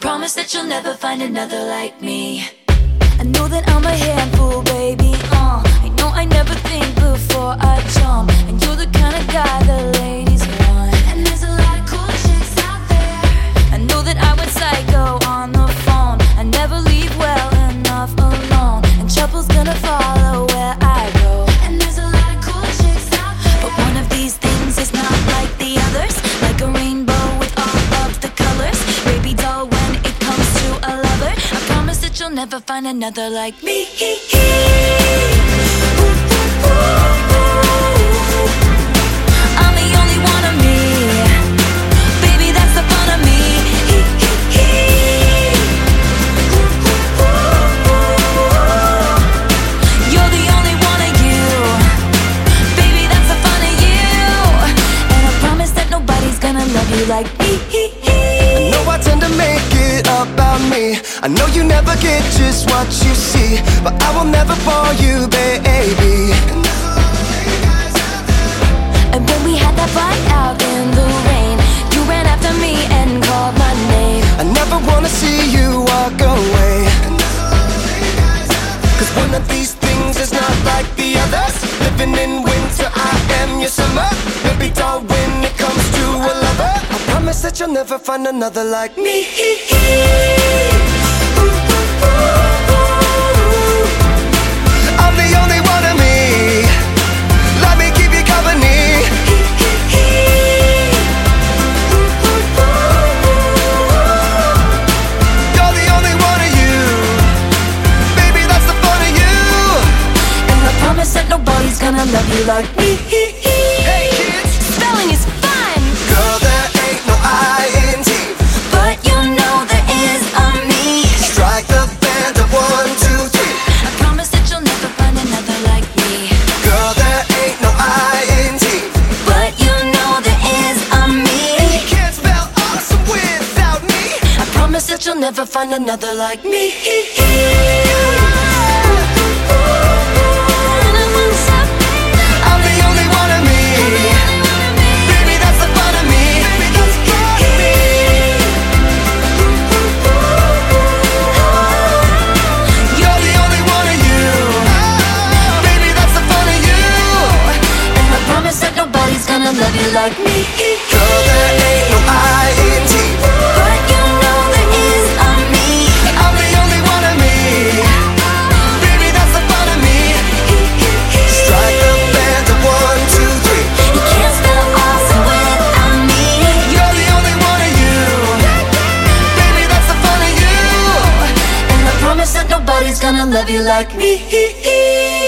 promise that you'll never find another like me. I know that I'm a handful, baby, I know I never think before I jump, and you're the kind of guy the ladies want. And there's a lot of cool chicks out there. I know that I went psycho on the phone. I never leave well enough alone, and trouble's gonna follow where I go. And there's a lot of cool chicks out there, but one of these things is not like the others. Like a rainbow with all of the colors, baby doll, when it comes to a lover, I promise that you'll never find another like me. I'm the only one of me, baby, that's the fun of me. You're the only one of you, baby, that's the fun of you. And I promise that nobody's gonna love you like me. I know I tend to make it about me. I know you never get just what you see, but I will never bore you, baby. And when we had that fight out in the rain, you ran after me and called my name. I never wanna see you walk away, 'cause one of these things is not like the others. Living in winter, I am your summer. Baby doll, when it comes to a lover, I promise that you'll never find another like me. I'm the only one of me, let me keep you company. You're the only one of you, baby, that's the fun of you. And I promise that nobody's gonna love you like me. Hey kids, Spelling is fun, girl, there ain't no I-N-T, but you know there is a me. strike the band of 1, 2, 3. I promise that you'll never find another like me. Girl, there ain't no I-N-T, But you know there is a me. you can't spell awesome without me. I promise that you'll never find another like me. I'm the only one of me, baby, that's the fun of me. You're the only one of you, baby, that's the fun of you. And I promise that nobody's gonna love you like me. Girl, there ain't no I-N-T, But you know there is a me. I'm the only one of me, baby, that's the fun of me. Strike the band of 1, 2, 3. You can't spell awesome without me. You're the only one of you, baby, that's the fun of you. And I promise that nobody's gonna love you like me.